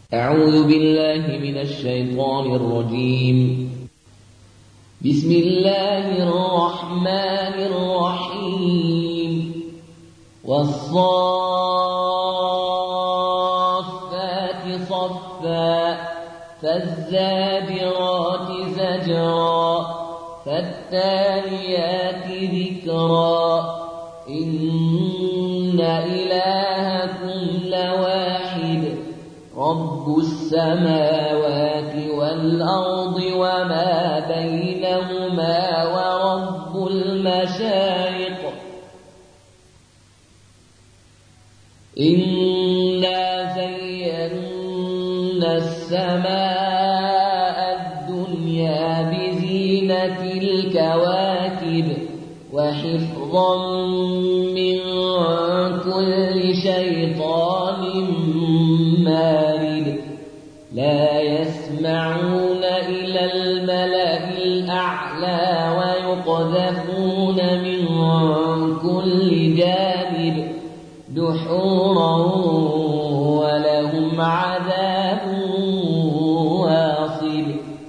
أعوذ بالله من الشيطان الرجيم. بسم الله الرحمن الرحيم. والصافات صفا فالزاجرات زجرا فالتاليات ذكرا إن إلهكم لواحد رب السماوات والأرض وما بينهما ورب المشارق. إنا زينا السماء الدنيا بزينة الكواكب وحفظا من كل شيطان مارد. لا يسمعون إلى الملأ الأعلى ويقذفون من كل جانب دحورا ولهم عذاب واصب.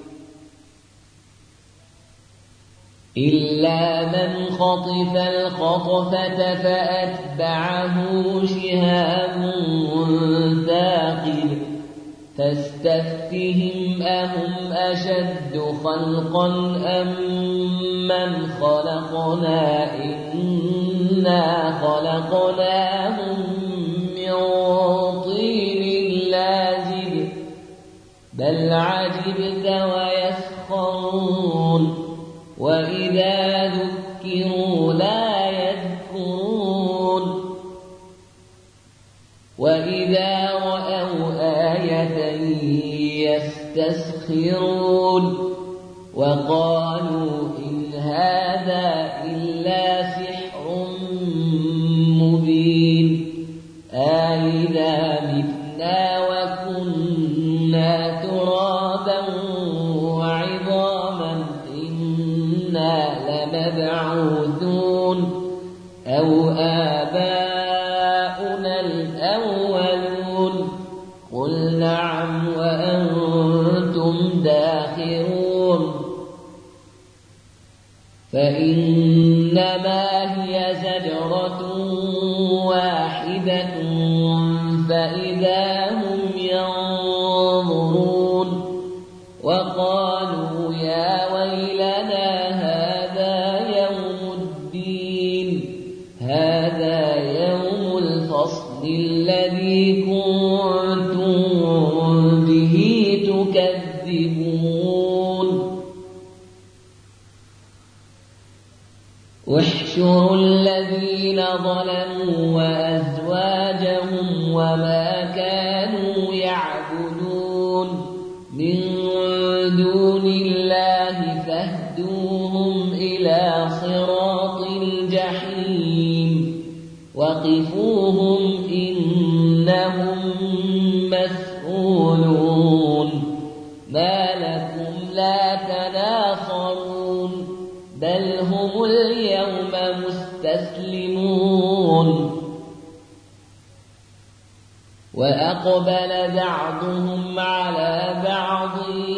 إلا من خطف الخطفة فأتبعه شهاب ثاقب. فاستفتهم أهم أشد خلقا أم من خلقنا إنا خلقناهم من طين لازب. بل عجبت ويسخرون وإذا ذكروا لا يذكرون وإذا رأوا آية يستسخرون وقالوا إن هذا إلا سحر مبين. أإذا متنا وكنا ترابا وعظاما إنا لمبعوثون أو آباؤنا الأولون. قل نعم وأنتم داخرون. فإنما هي زجرة واحدة فإذا هم ينظرون. وقالوا يا ويلنا هذا يوم الدين. هذا يوم الفصل الذي كنتم به تكذبون. واحشروا الذين ظلموا وأزواجهم وما كانوا يعبدون من دون الله فاهدوهم إلى صراط الجحيم. وقفوهم إنهم مسؤولون. ما لكم لا تناصرون بل هم اليوم مستسلمون. وأقبل بعضهم على بعض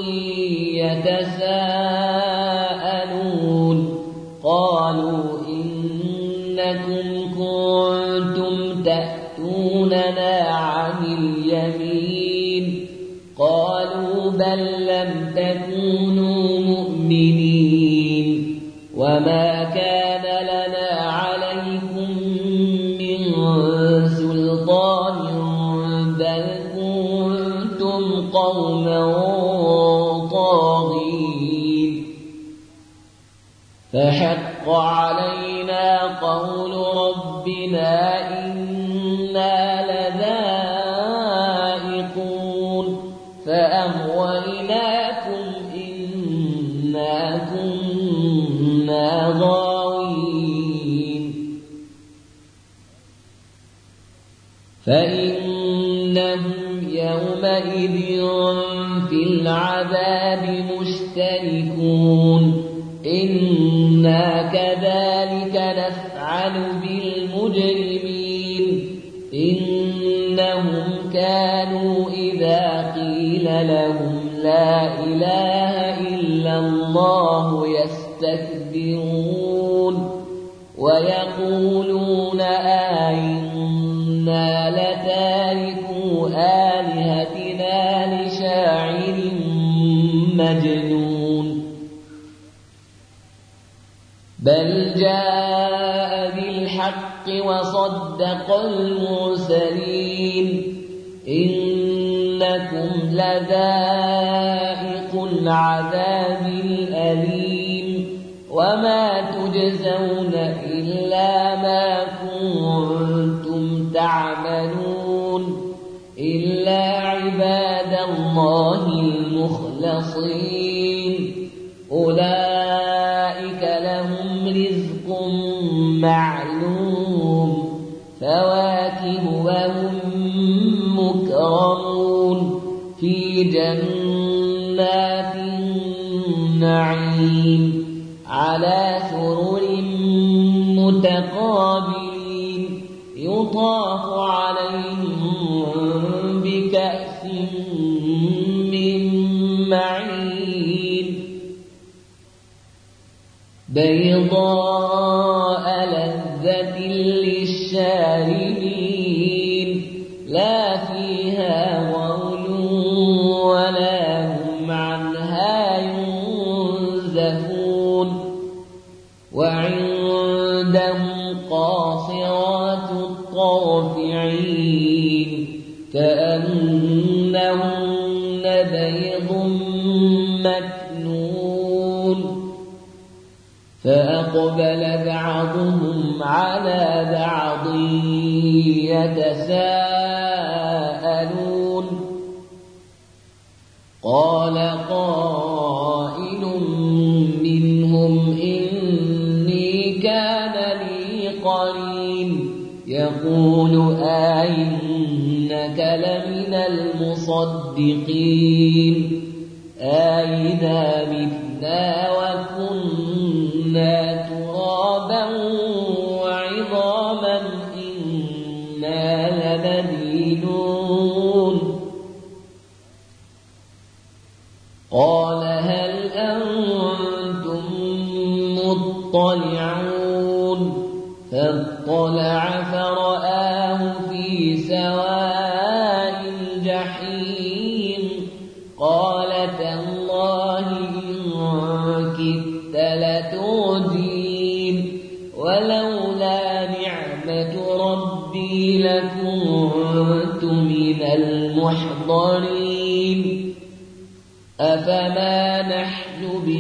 يتساءلون. قالوا إنكم كنتم تأتوننا عن اليمين. قالوا بل لم تكونوا مؤمنين وما كان لنا عليكم من سلطان بل كنتم قوما طاغين. فحق علينا قول ربنا إنا لذائقون. فأغويناكم إنا كنا غاوين. فإنهم يومئذ في العذاب مشتركون. إنا كذلك نفعل بالمجرمين إنهم كانوا إذا قيل لهم لا إله إلا الله يستكبرون ويقولون أئنا لتاركو آلهتنا لشاعر مجنون بل جاء بالحق وصدق المرسلين إنكم لذائق العذاب الأليم وما تجزون إلا ما كنتم تعملون إلا عباد الله المخلصين أولئك لهم رزق معلوم فواكه وهم مكرمون في جنات النعيم على سرر متقابلين يطاف عليهم بكأس من معين بيضاء لذة للشاربين لا فيها غول ولا هم عنها ينزفون وعندهم قاصرات الطرف عين كأنهن بيض مكنون فأقبل بعضهم على بعض يتساءلون قال قائل منهم إني كان لي قرين يقول أئنك لمن المصدقين أئذا متنا وكنا ترابا وعظاما إنا لمدينون قال هل أنتم مطلعون فاطلع فرآه في سواء الجحيم قال تالله إن كدت لتردين ولولا نعمة ربي لكنت من المحضرين أفما نحن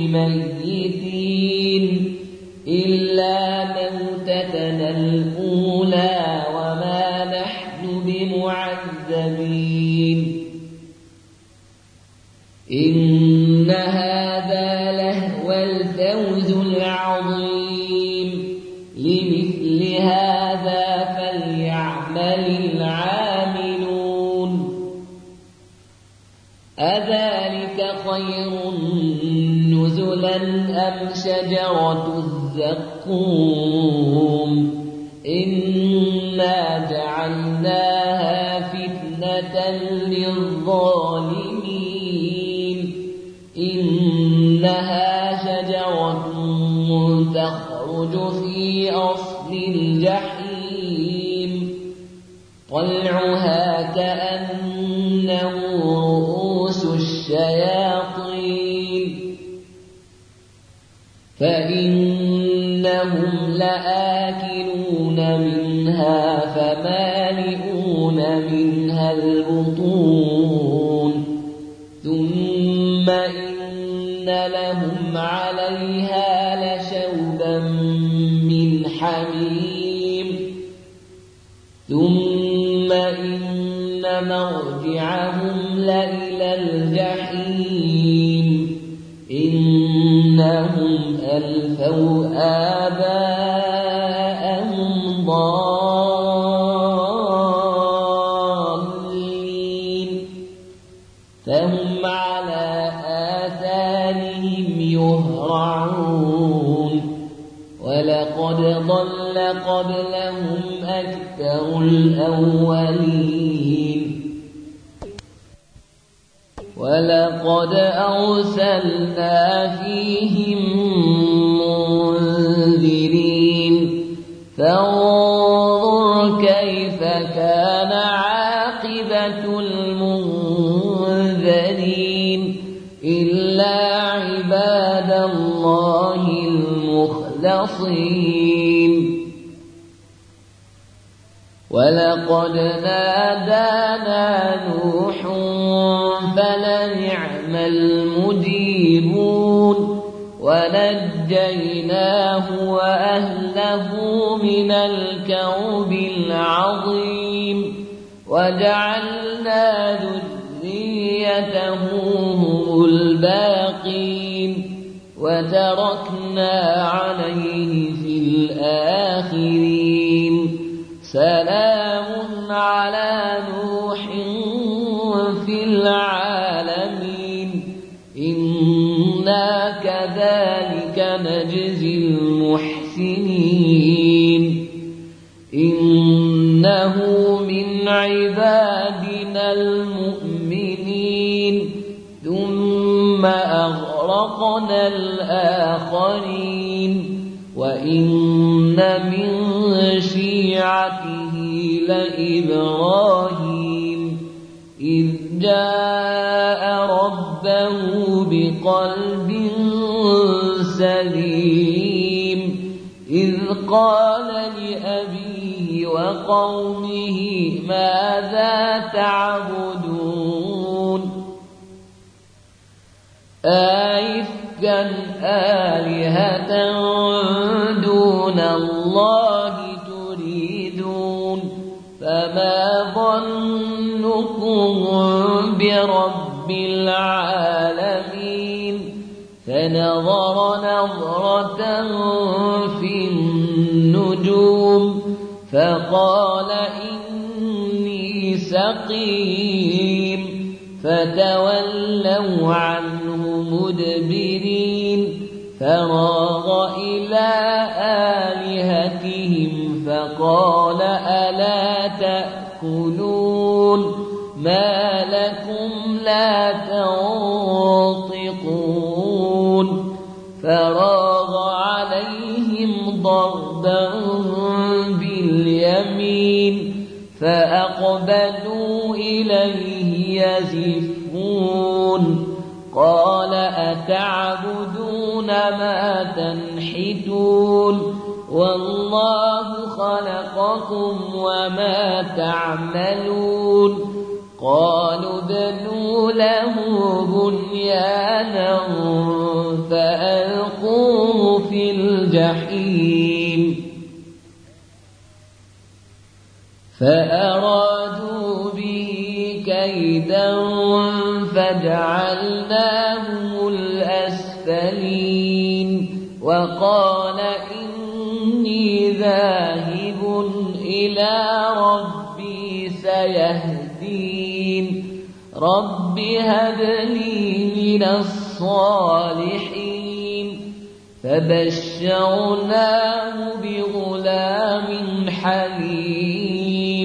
بميتين إلا موتتنا الأولى وما نحن بمعذبين إن هذا لهو الفوز العظيم لمثل هذا فليعمل العاملون أذلك خير نزلا أم شجرة الزقوم إنا جعلناها فتنة للظالمين إنها شجرة تخرج في أصل الجحيم طلعها كأنه رؤوس الشياطين فإنهم لآكلون منها فمالئون منها البطون ثم إن لهم عليها لشوبا من حميم ثم إن مرجعهم لإلى الجحيم إنهم ألفوا آباءهم ضالين فهم على آثارهم يهرعون ولقد ضل قبلهم أكثر الأولين ولقد أرسلنا فيهم منذرين فانظر كيف كان عاقبة المنذرين إلا عباد الله المخلصين ولقد نادانا نوح فلنعم المجيبون ونجيناه وأهله من الكرب العظيم وجعلنا ذريته هم الباقين وتركنا عليه في الآخرين سلام على نوح في العالمين إنا كذلك نجزي المحسنين إنه من عبادنا المؤمنين ثم أغرقنا الآخرين وإن من شيعته لإبراهيم إذ جاء ربه بقلب سليم إذ قال لأبيه وقومه ماذا تعبدون أئفكا آلهة دون الله تريدون فما ظنكم برب العالمين فنظر نظرة في النجوم فقال إني سقيم فتولوا عنه مدبرين فراغ إلى آلهتهم فقال ألا تأكلون ما لكم لا تنطقون فراغ عليهم ضربا باليمين فأقبلوا إليه يزفون قال أتعبدون ما تنحتون والله خلقكم وما تعملون قالوا ابنوا له بنيانا فألقوه في الجحيم فأرادوا به كيدا فجعلناهم الأسفلين وقال إني ذاهب إلى ربي سيهدين رب هب لي من الصالحين فبشرناه بغلام حليم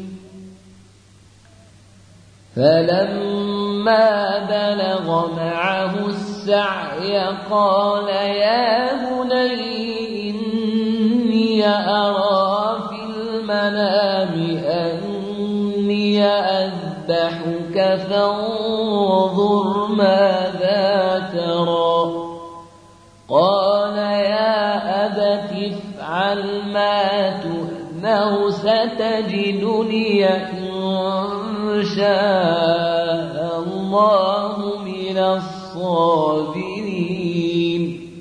فلما بلغ معه السعي قال يا بني إني أرى في المنام أني أذبحك فانظر ماذا ترى قال يا أبت افعل ما تؤمر ستجدني إن شاء الله من الصابرين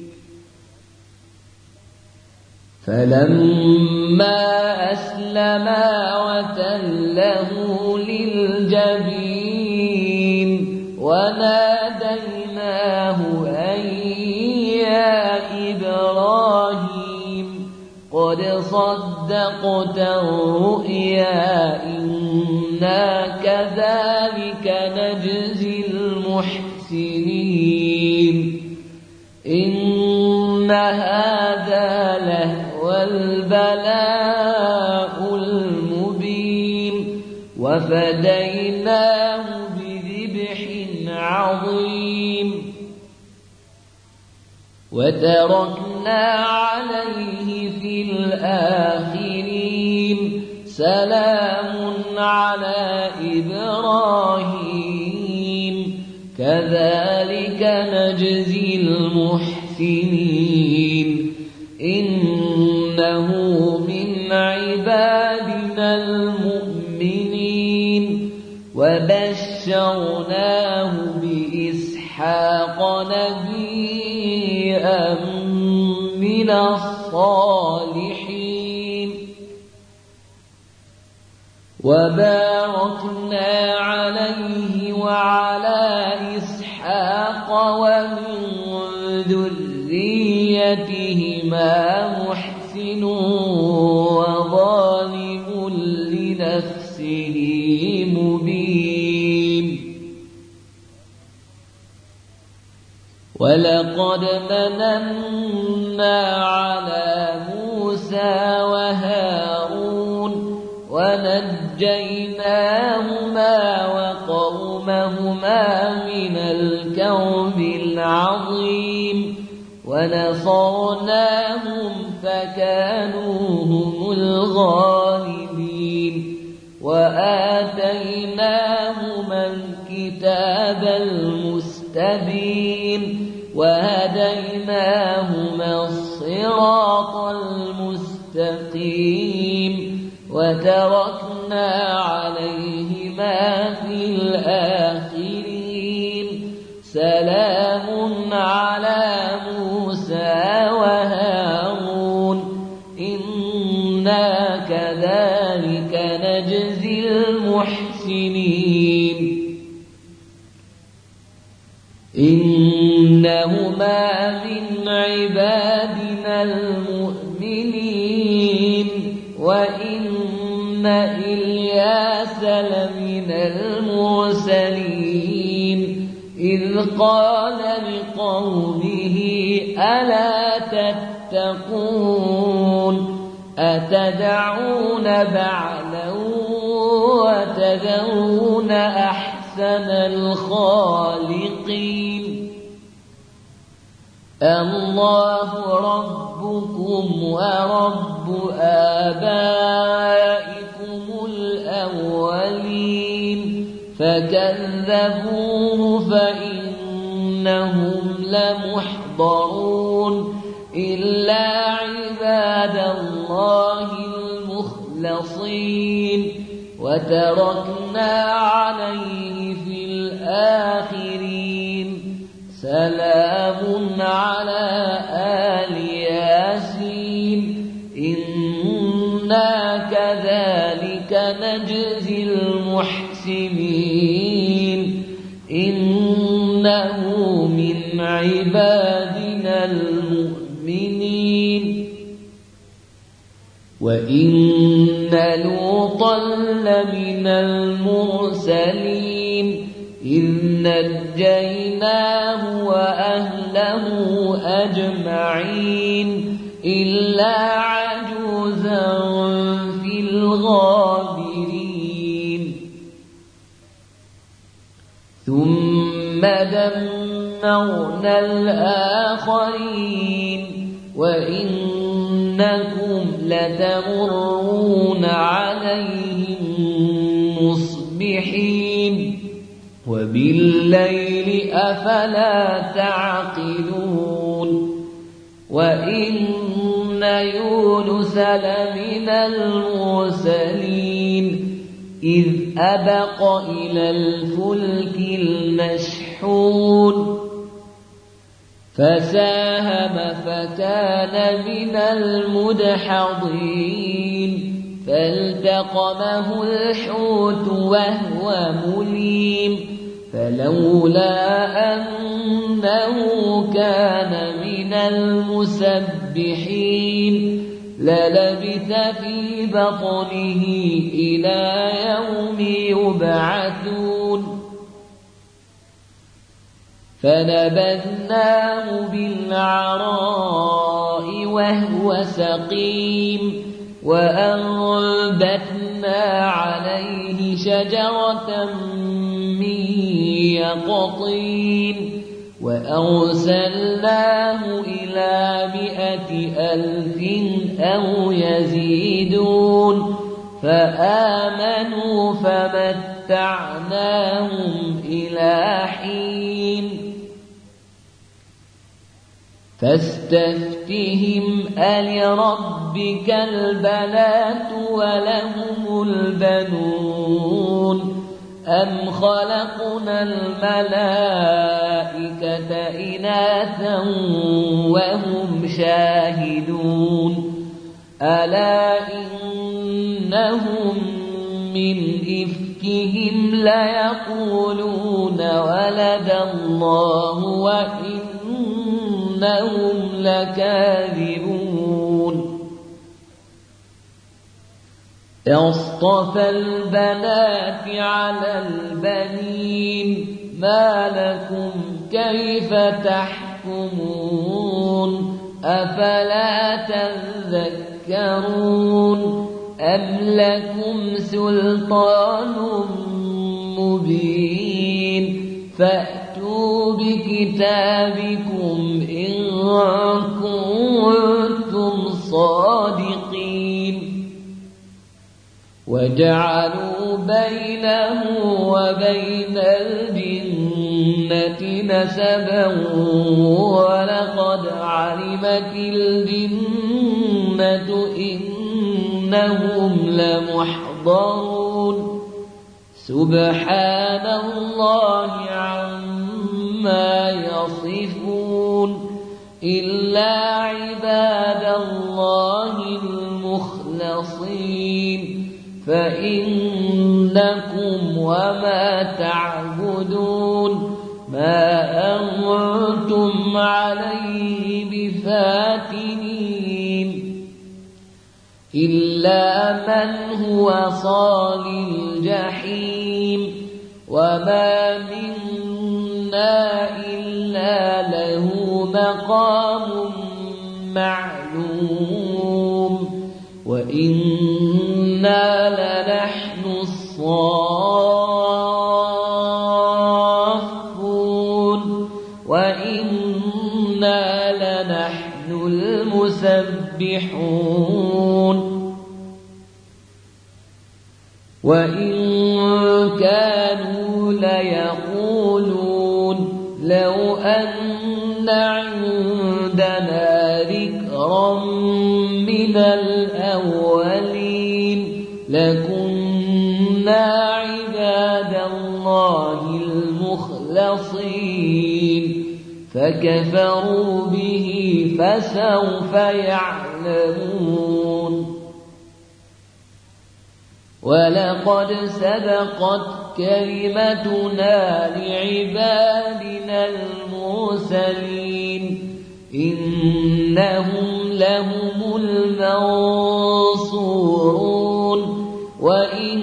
فلما أسلما وتله للجبين وناديناه أن يا إبراهيم قد صدقت الرؤيا إنا كذلك نجزي المحسنين إن هذا لهو البلاء المبين وفديناه بذبح وتركنا عليه في الآخرين سلام على إبراهيم كذلك نجزي المحسنين إنه من عبادنا المؤمنين وبشرناه بإسحاق نبيا من الصالحين وباركنا عليه وعلى إسحاق ومن ذريتهما محسن وظالم لنفسه مبين ولقد مننا على موسى وهارون ونجيناهما وقومهما من الكرب العظيم ونصرناهم فكانوا هم الغالبين وآتيناهما الكتاب المستبين وهديناهما الصراط المستقيم وتركنا عليهما في الآخرين سلام على موسى وهارون إنا كذلك نجزي المحسنين إنهما من عبادنا المؤمنين وإن إلياس لمن المرسلين إذ قال لقومه ألا تتقون أتدعون بعلا وتذرون أحسن الخالقين الله ربكم ورب آبائكم الأولين فكذبوه فإنهم لمحضرون إلا عباد الله المخلصين وتركنا عليه في الآخرين سلام على آل ياسين إنا كذلك نجزي المحسنين إنه من عبادنا المؤمنين وإن لوطا لمن المرسلين إذ نجيناه وأهله أجمعين إلا عجوزا في الغابرين ثم دمرنا الآخرين وإنكم لتمرون عليهم مصبحين وبالليل أفلا تعقلون وإن يونس لمن المرسلين إذ أبق إلى الفلك المشحون فساهم فكان من المدحضين فالتقمه الحوت وهو مليم فلولا أنه كان من المسبحين للبث في بطنه إلى يوم يبعثون فنبذناه بالعراء وهو سقيم وأنبتنا عليه شجرة من يقطين وأرسلناه إلى 100,000 أو يزيدون فآمنوا فمتعناهم إلى حين فاستفتهم ألربك البنات ولهم البنون أم خلقنا الملائكة إناثا وهم شاهدون ألا إنهم من إفكهم ليقولون ولد الله وإنهم لكاذبون أصطفى البنات على البنين ما لكم كيف تحكمون أفلا تذكرون أم لكم سلطان مبين فأتوا بكتابكم إن كنتم صادقين وجعلوا بينه وبين الجنة نسبا ولقد علمت الجنة إنهم لمحضرون سبحان الله عما يصفون إلا عباد الله المخلصين فإنكم وما تعبدون ما أنتم عليه بفاتنين إلا من هو صال الجحيم وما منا إلا له مقام معلوم وإنا لنحن الصافون وإنا لنحن المسبحون وإن كانوا ليقولون لو أن عندنا ذكرا من الأولين لكنا عباد الله المخلصين فكفروا به فسوف يعلمون ولقد سبقت كلمتنا لعبادنا المرسلين إنهم لهم المنصورون وإن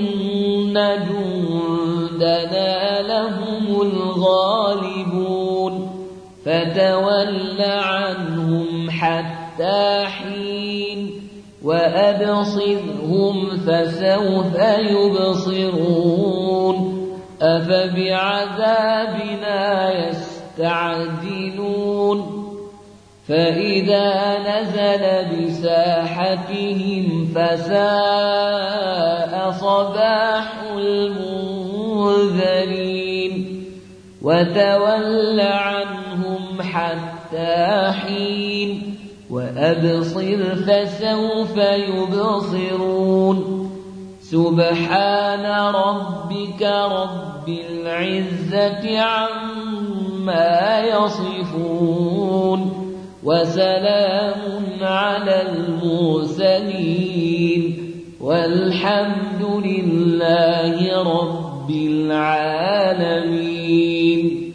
جندنا لهم الغالبون فتول عنهم حتى حين وأبصرهم فسوف يبصرون أفبعذابنا يستعجلون فإذا نزل بساحتهم فساء صباح المنذرين وتول عنهم حتى حين وأبصر فسوف يبصرون سبحان ربك رب العزة عما يصفون وسلام على المرسلين والحمد لله رب العالمين.